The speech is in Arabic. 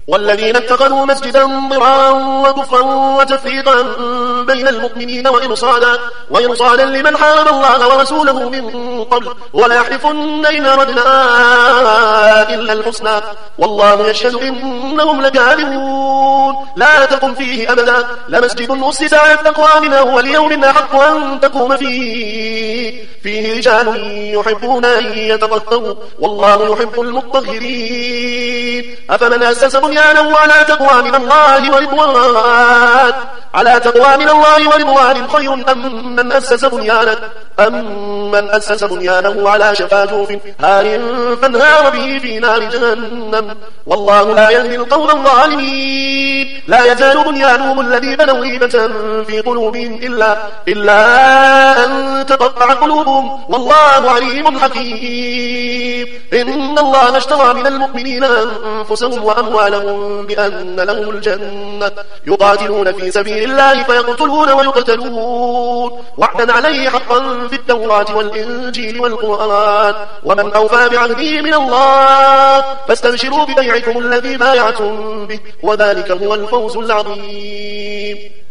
والذين اتخذوا مسجدا ضرارا وكفرا وتفريقا بين المؤمنين وإرصادا لمن حارب الله ورسوله من قبل ولا يحلفن إن أردنا إلا الحسنى والله يشهد إنهم لكاذبون لا تقم فيه أبدا لمسجد أسس على التقوى من أول يوم أحق أن تقوم فيه رجال يحبون أن يتطهروا والله يحب المطهرين أفمن أسس بنيانه على تقوى من الله ورضوان خير أم من أسس بنيانه على شفا جرف هار فانهار به في نار جهنم والله لا يهدي القوم الظالمين لا يزال بنيانهم الذي بنوا ريبة في قلوبهم إلا أن تقطع قلوبهم والله عليم حكيم إن الله اشترى من المؤمنين أنفسهم وأموالهم بأن لهم الجنة يقاتلون في سبيل الله فيقتلون ويقتلون وعدا عليه حقا في التوراة والإنجيل والقرآن ومن أوفى بعهده من الله فاستبشروا ببيعكم الذي بايعتم به وذلك هو الفوز العظيم.